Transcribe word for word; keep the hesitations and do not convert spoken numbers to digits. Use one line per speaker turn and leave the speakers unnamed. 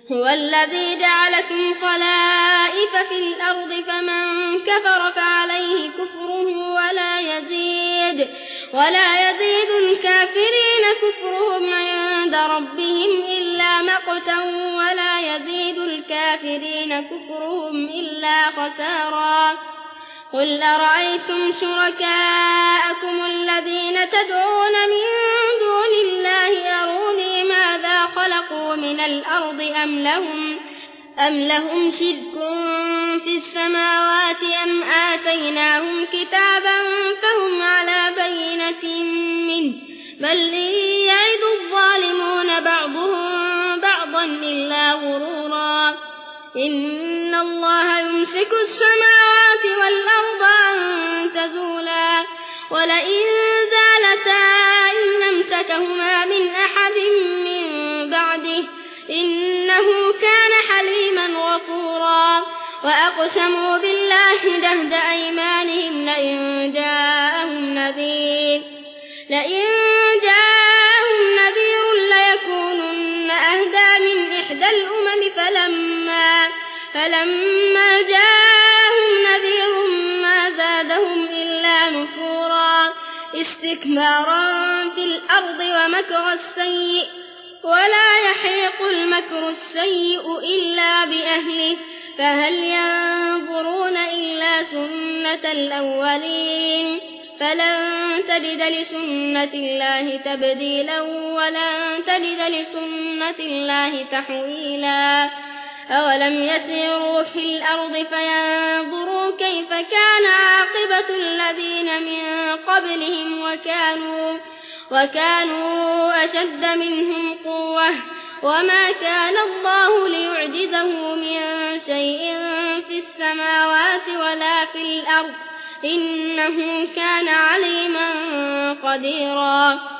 هو الذي جعلكم خلائف في الأرض فمن كفر فعليه كفره ولا يزيد ولا يزيد الكافرين كفرهم عند ربهم إلا مقتا ولا يزيد الكافرين كفرهم إلا خسارا. قل أرأيتم شركاءكم الذين تدعون من دون الله أروني ماذا خلقوا من الأرض أم لهم, أم لهم شرك في السماوات أم آتيناهم كتابا فهم على بينة منه بل إن يعد الظالمون بعضهم بعضا إلا غرورا. إن الله يمسك السماوات والأرض أن تزولا ولئن زالتا إن أمسكهما من أحد من بعده إنه كان حليما غفورا. وأقسموا بالله جهد أيمانهم لئن جاءهم نذير لئن جاءهم نذير ليكونن أهدى من إحدى الأمم فلما فلما جاءهم نذير ما زادهم إلا نفورا استكبارا في الأرض ومكر السيء ولا يحيق المكر السيء إلا بأهله فهل ينظرون إلا سنة الأولين فلن تجد لسنة الله تبديلا ولن تجد لسنة الله تحويلا. أولم يسيروا في الأرض فينظروا كيف كان عاقبة الذين من قبلهم وكانوا, وكانوا أشد منهم قوة وما كان الله ليعجزه من شيء في السماوات ولا في الأرض إنه كان عليما قديرا.